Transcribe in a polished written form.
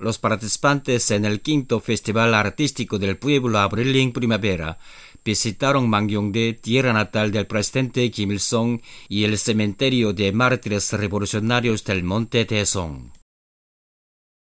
Los participantes en el quinto Festival Artístico del Pueblo Abril en Primavera visitaron Mangyongdae, tierra natal del presidente Kim Il-sung, y el cementerio de mártires revolucionarios del Monte Taesong.